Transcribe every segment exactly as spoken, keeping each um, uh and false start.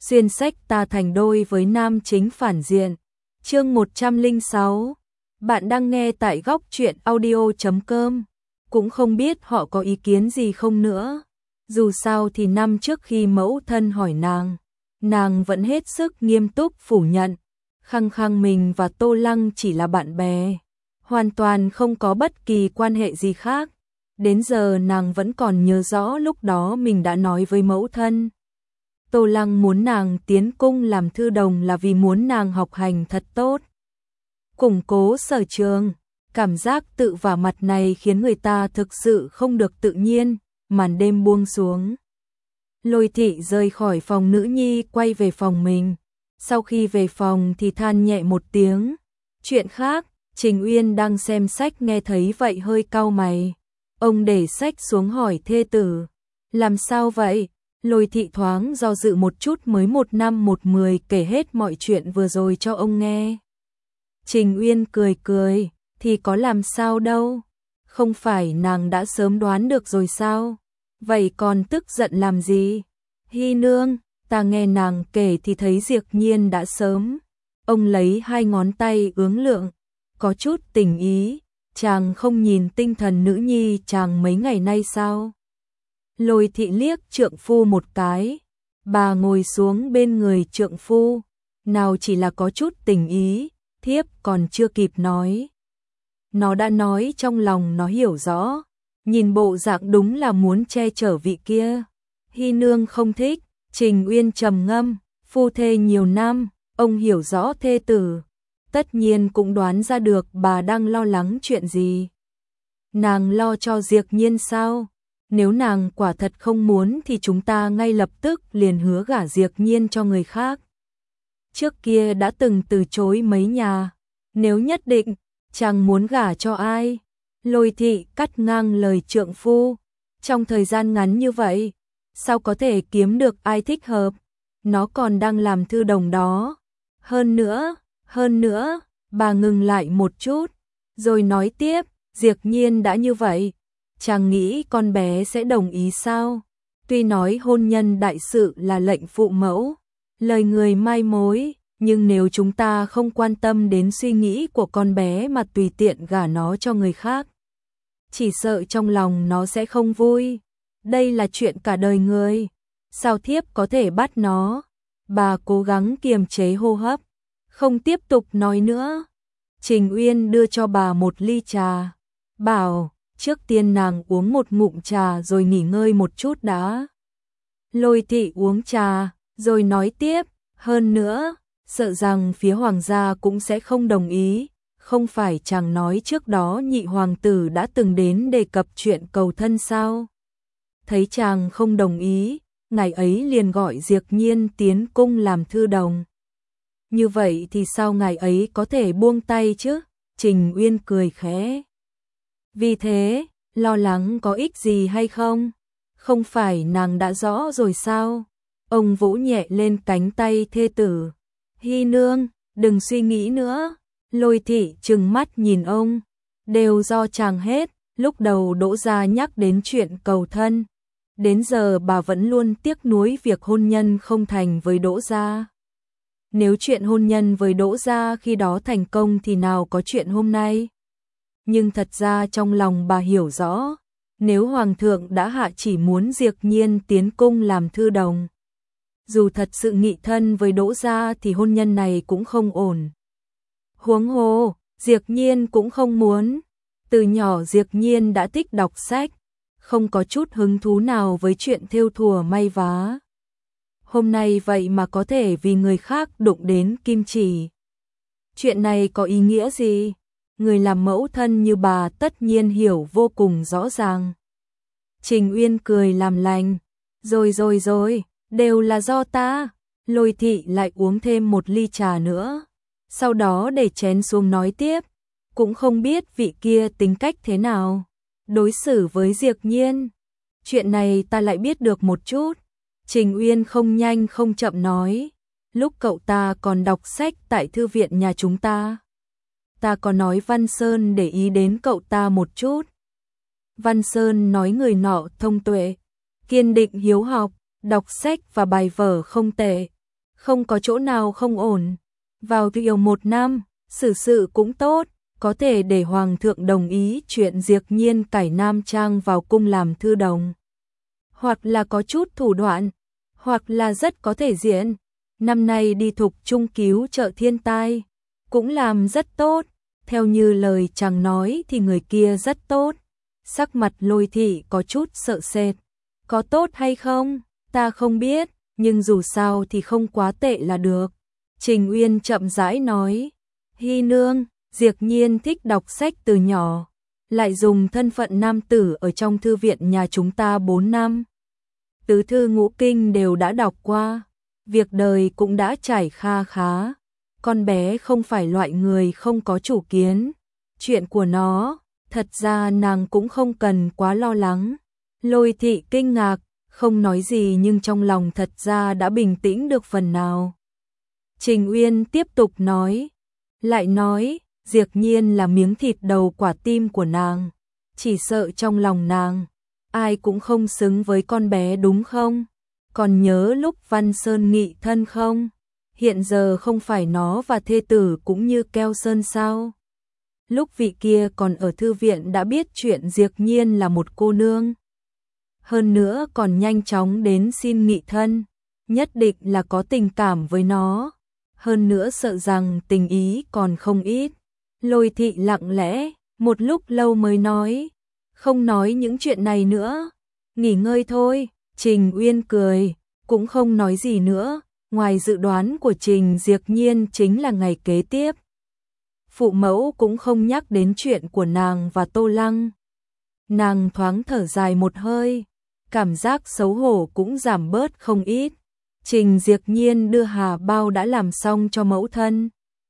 xuyên sách ta thành đôi với nam chính phản diện. Chương một trăm lẻ sáu. Bạn đang nghe tại góc truyện audio chấm com. Cũng không biết họ có ý kiến gì không nữa. Dù sao thì năm trước khi mẫu thân hỏi nàng, nàng vẫn hết sức nghiêm túc phủ nhận, khăng khăng mình và Tô Lăng chỉ là bạn bè, hoàn toàn không có bất kỳ quan hệ gì khác. Đến giờ nàng vẫn còn nhớ rõ lúc đó mình đã nói với mẫu thân. Tô Lăng muốn nàng tiến cung làm thư đồng là vì muốn nàng học hành thật tốt, củng cố sở trường. Cảm giác tự vả mặt này khiến người ta thực sự không được tự nhiên. Màn đêm buông xuống, Lôi Thị rời khỏi phòng nữ nhi quay về phòng mình. Sau khi về phòng thì than nhẹ một tiếng. Chuyện khác, Trình Uyên đang xem sách nghe thấy vậy hơi cau mày. Ông để sách xuống hỏi thê tử, làm sao vậy? Lôi Thị thoáng do dự một chút mới một năm một mười kể hết mọi chuyện vừa rồi cho ông nghe. Trình Uyên cười cười, thì có làm sao đâu, không phải nàng đã sớm đoán được rồi sao? Vậy còn tức giận làm gì? Hy nương, ta nghe nàng kể thì thấy Diệp Nhiên đã sớm. Ông lấy hai ngón tay ướng lượng, có chút tình ý, chàng không nhìn tinh thần nữ nhi chàng mấy ngày nay sao? Lôi Thị liếc trượng phu một cái, bà ngồi xuống bên người trượng phu, nào chỉ là có chút tình ý, thiếp còn chưa kịp nói. Nó đã nói trong lòng nó hiểu rõ, nhìn bộ dạng đúng là muốn che chở vị kia. Hy nương không thích. Trình Uyên trầm ngâm, phu thê nhiều năm, ông hiểu rõ thê tử, tất nhiên cũng đoán ra được bà đang lo lắng chuyện gì. Nàng lo cho Diệp Nhiên sao? Nếu nàng quả thật không muốn thì chúng ta ngay lập tức liền hứa gả Diệp Nhiên cho người khác. Trước kia đã từng từ chối mấy nhà, nếu nhất định chàng muốn gả cho ai? Lôi Thị cắt ngang lời trượng phu, trong thời gian ngắn như vậy, sao có thể kiếm được ai thích hợp? Nó còn đang làm thư đồng đó. Hơn nữa, hơn nữa, bà ngừng lại một chút, rồi nói tiếp, Diệp Nhiên đã như vậy, chàng nghĩ con bé sẽ đồng ý sao? Tuy nói hôn nhân đại sự là lệnh phụ mẫu, lời người mai mối, nhưng nếu chúng ta không quan tâm đến suy nghĩ của con bé mà tùy tiện gả nó cho người khác, chỉ sợ trong lòng nó sẽ không vui. Đây là chuyện cả đời người, sao thiếp có thể bắt nó? Bà cố gắng kiềm chế hô hấp, không tiếp tục nói nữa. Trình Uyên đưa cho bà một ly trà, bảo, trước tiên nàng uống một ngụm trà rồi nghỉ ngơi một chút đã. Lôi Thị uống trà, rồi nói tiếp, hơn nữa, sợ rằng phía hoàng gia cũng sẽ không đồng ý. Không phải chàng nói trước đó nhị hoàng tử đã từng đến đề cập chuyện cầu thân sao? Thấy chàng không đồng ý, ngày ấy liền gọi Diệp Nhiên tiến cung làm thư đồng. Như vậy thì sao ngày ấy có thể buông tay chứ? Trình Uyên cười khẽ. Vì thế, lo lắng có ích gì hay không? Không phải nàng đã rõ rồi sao? Ông vỗ nhẹ lên cánh tay thê tử. Hy nương, đừng suy nghĩ nữa. Lôi Thị trừng mắt nhìn ông. Đều do chàng hết. Lúc đầu Đỗ gia nhắc đến chuyện cầu thân, đến giờ bà vẫn luôn tiếc nuối việc hôn nhân không thành với Đỗ gia. Nếu chuyện hôn nhân với Đỗ gia khi đó thành công thì nào có chuyện hôm nay. Nhưng thật ra trong lòng bà hiểu rõ, nếu hoàng thượng đã hạ chỉ muốn Diệp Nhiên tiến cung làm thư đồng, dù thật sự nghị thân với Đỗ gia thì hôn nhân này cũng không ổn. Huống hồ, Diệp Nhiên cũng không muốn. Từ nhỏ Diệp Nhiên đã thích đọc sách, không có chút hứng thú nào với chuyện thêu thùa may vá. Hôm nay vậy mà có thể vì người khác đụng đến kim chỉ. Chuyện này có ý nghĩa gì? Người làm mẫu thân như bà tất nhiên hiểu vô cùng rõ ràng. Trình Uyên cười làm lành. Rồi rồi rồi, đều là do ta. Lôi Thị lại uống thêm một ly trà nữa. Sau đó để chén xuống nói tiếp. Cũng không biết vị kia tính cách thế nào, đối xử với Diệp Nhiên. Chuyện này ta lại biết được một chút. Trình Uyên không nhanh không chậm nói. Lúc cậu ta còn đọc sách tại thư viện nhà chúng ta, ta có nói Văn Sơn để ý đến cậu ta một chút. Văn Sơn nói người nọ thông tuệ, kiên định hiếu học, đọc sách và bài vở không tệ, không có chỗ nào không ổn. Vào triều một năm, xử sự cũng tốt, có thể để hoàng thượng đồng ý chuyện Diệp Nhiên cải nam trang vào cung làm thư đồng. Hoặc là có chút thủ đoạn, hoặc là rất có thể diện. Năm nay đi thục trung cứu trợ thiên tai, cũng làm rất tốt, theo như lời chàng nói thì người kia rất tốt. Sắc mặt Lôi Thị có chút sợ sệt. Có tốt hay không, ta không biết, nhưng dù sao thì không quá tệ là được. Trình Uyên chậm rãi nói, Hy nương, Diệp Nhiên thích đọc sách từ nhỏ, lại dùng thân phận nam tử ở trong thư viện nhà chúng ta bốn năm. Tứ thư ngũ kinh đều đã đọc qua, việc đời cũng đã trải kha khá. Con bé không phải loại người không có chủ kiến. Chuyện của nó, thật ra nàng cũng không cần quá lo lắng. Lôi Thị kinh ngạc, không nói gì nhưng trong lòng thật ra đã bình tĩnh được phần nào. Trình Uyên tiếp tục nói, lại nói, Diệp Nhiên là miếng thịt đầu quả tim của nàng, chỉ sợ trong lòng nàng, ai cũng không xứng với con bé đúng không? Còn nhớ lúc Văn Sơn nghị thân không? Hiện giờ không phải nó và thê tử cũng như keo sơn sao? Lúc vị kia còn ở thư viện đã biết chuyện Diệp Nhiên là một cô nương. Hơn nữa còn nhanh chóng đến xin nghị thân, nhất định là có tình cảm với nó. Hơn nữa sợ rằng tình ý còn không ít. Lôi Thị lặng lẽ, một lúc lâu mới nói, không nói những chuyện này nữa, nghỉ ngơi thôi. Trình Uyên cười, cũng không nói gì nữa, ngoài dự đoán của Trình Diệp Nhiên chính là ngày kế tiếp. Phụ mẫu cũng không nhắc đến chuyện của nàng và Tô Lăng. Nàng thoáng thở dài một hơi, cảm giác xấu hổ cũng giảm bớt không ít. Trình Diệp Nhiên đưa hà bao đã làm xong cho mẫu thân.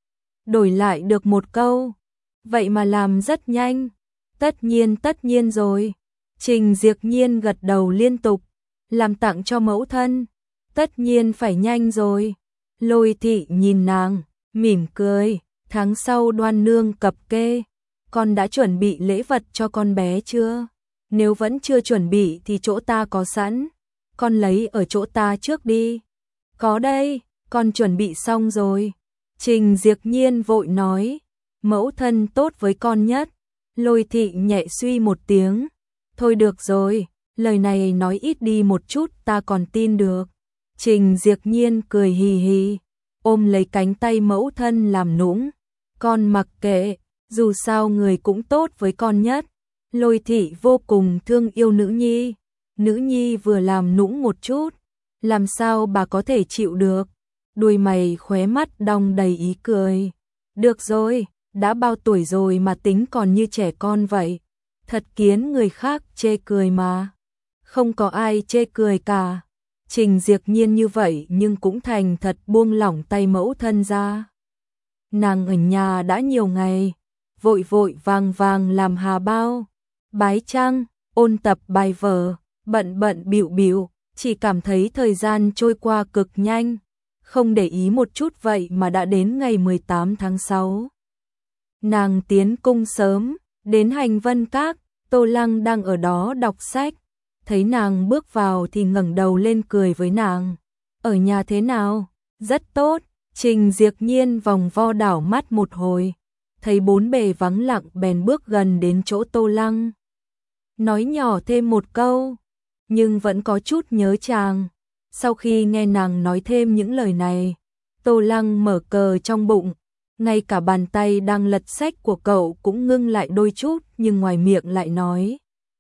Đổi lại được một câu, vậy mà làm rất nhanh. Tất nhiên tất nhiên rồi. Trình Diệp Nhiên gật đầu liên tục, làm tặng cho mẫu thân. Tất nhiên phải nhanh rồi. Lôi Thị nhìn nàng, mỉm cười, tháng sau Đoan nương cập kê, con đã chuẩn bị lễ vật cho con bé chưa? Nếu vẫn chưa chuẩn bị thì chỗ ta có sẵn, con lấy ở chỗ ta trước đi. Có đây, con chuẩn bị xong rồi. Trình Diệp Nhiên vội nói, mẫu thân tốt với con nhất. Lôi Thị nhẹ suy một tiếng, thôi được rồi, lời này nói ít đi một chút ta còn tin được. Trình Diệp Nhiên cười hì hì, ôm lấy cánh tay mẫu thân làm nũng, con mặc kệ, dù sao người cũng tốt với con nhất. Lôi Thị vô cùng thương yêu nữ nhi, nữ nhi vừa làm nũng một chút, làm sao bà có thể chịu được. Đuôi mày khóe mắt đong đầy ý cười. Được rồi, đã bao tuổi rồi mà tính còn như trẻ con vậy. Thật khiến người khác chê cười mà. Không có ai chê cười cả. Trình Diệp Nhiên như vậy nhưng cũng thành thật buông lỏng tay mẫu thân ra. Nàng ở nhà đã nhiều ngày, vội vội vàng vàng làm hà bao, bái trang, ôn tập bài vở, bận bận bịu bịu, chỉ cảm thấy thời gian trôi qua cực nhanh, không để ý một chút vậy mà đã đến ngày mười tám tháng sáu. Nàng tiến cung sớm, đến Hành Vân Các, Tô Lăng đang ở đó đọc sách, thấy nàng bước vào thì ngẩng đầu lên cười với nàng. Ở nhà thế nào? Rất tốt. Trình Diệp Nhiên vòng vo đảo mắt một hồi, thấy bốn bề vắng lặng bèn bước gần đến chỗ Tô Lăng. Nói nhỏ thêm một câu, nhưng vẫn có chút nhớ chàng. Sau khi nghe nàng nói thêm những lời này, Tô Lăng mở cờ trong bụng, ngay cả bàn tay đang lật sách của cậu cũng ngưng lại đôi chút nhưng ngoài miệng lại nói.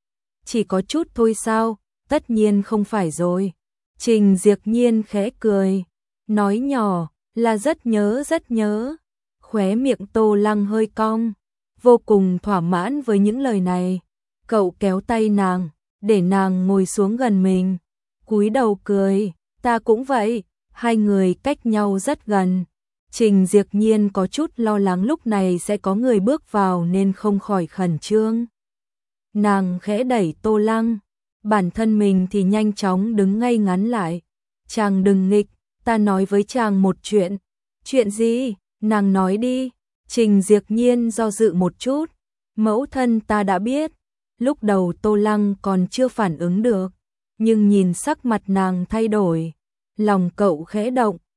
Chỉ có chút thôi sao, tất nhiên không phải rồi. Trình Diệp Nhiên khẽ cười, nói nhỏ, là rất nhớ rất nhớ. Khóe miệng Tô Lăng hơi cong, vô cùng thỏa mãn với những lời này. Cậu kéo tay nàng, để nàng ngồi xuống gần mình, cúi đầu cười, ta cũng vậy, hai người cách nhau rất gần. Trình Diệp Nhiên có chút lo lắng lúc này sẽ có người bước vào nên không khỏi khẩn trương. Nàng khẽ đẩy Tô Lăng, bản thân mình thì nhanh chóng đứng ngay ngắn lại. Chàng đừng nghịch, ta nói với chàng một chuyện. Chuyện gì? Nàng nói đi. Trình Diệp Nhiên do dự một chút. Mẫu thân ta đã biết. Lúc đầu Tô Lăng còn chưa phản ứng được, nhưng nhìn sắc mặt nàng thay đổi, lòng cậu khẽ động,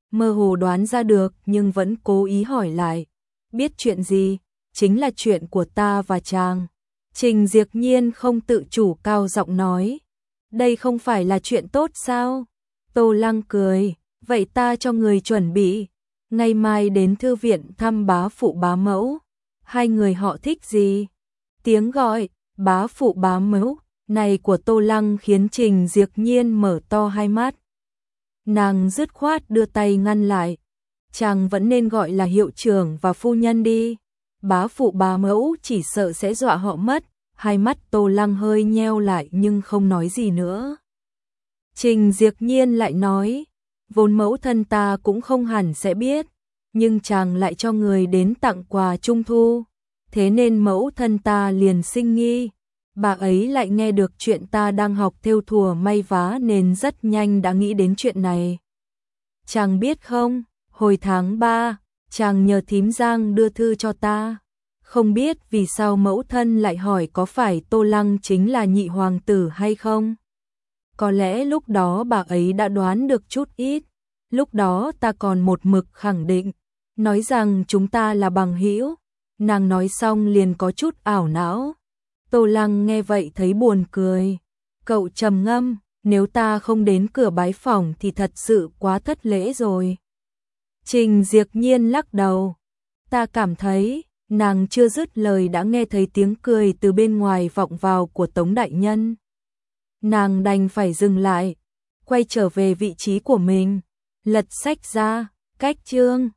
mơ hồ đoán ra được nhưng vẫn cố ý hỏi lại. Biết chuyện gì? Chính là chuyện của ta và chàng. Trình Diệp Nhiên không tự chủ cao giọng nói. Đây không phải là chuyện tốt sao? Tô Lăng cười. Vậy ta cho người chuẩn bị. Ngày mai đến thư viện thăm bá phụ bá mẫu. Hai người họ thích gì? Tiếng gọi bá phụ bá mẫu này của Tô Lăng khiến Trình Diệp Nhiên mở to hai mắt. Nàng dứt khoát đưa tay ngăn lại. Chàng vẫn nên gọi là hiệu trưởng và phu nhân đi. Bá phụ bá mẫu chỉ sợ sẽ dọa họ mất. Hai mắt Tô Lăng hơi nheo lại nhưng không nói gì nữa. Trình Diệp Nhiên lại nói, vốn mẫu thân ta cũng không hẳn sẽ biết, nhưng chàng lại cho người đến tặng quà trung thu, thế nên mẫu thân ta liền sinh nghi. Bà ấy lại nghe được chuyện ta đang học thêu thùa may vá nên rất nhanh đã nghĩ đến chuyện này. Chàng biết không, hồi tháng ba, chàng nhờ thím Giang đưa thư cho ta. Không biết vì sao mẫu thân lại hỏi có phải Tô Lăng chính là nhị hoàng tử hay không? Có lẽ lúc đó bà ấy đã đoán được chút ít. Lúc đó ta còn một mực khẳng định, nói rằng chúng ta là bằng hữu. Nàng nói xong liền có chút ảo não. Tô Lăng nghe vậy thấy buồn cười. Cậu trầm ngâm, nếu ta không đến cửa bái phỏng thì thật sự quá thất lễ rồi. Trình Diệp Nhiên lắc đầu. Ta cảm thấy, nàng chưa dứt lời đã nghe thấy tiếng cười từ bên ngoài vọng vào của Tống đại nhân. Nàng đành phải dừng lại, quay trở về vị trí của mình, lật sách ra, cách chương.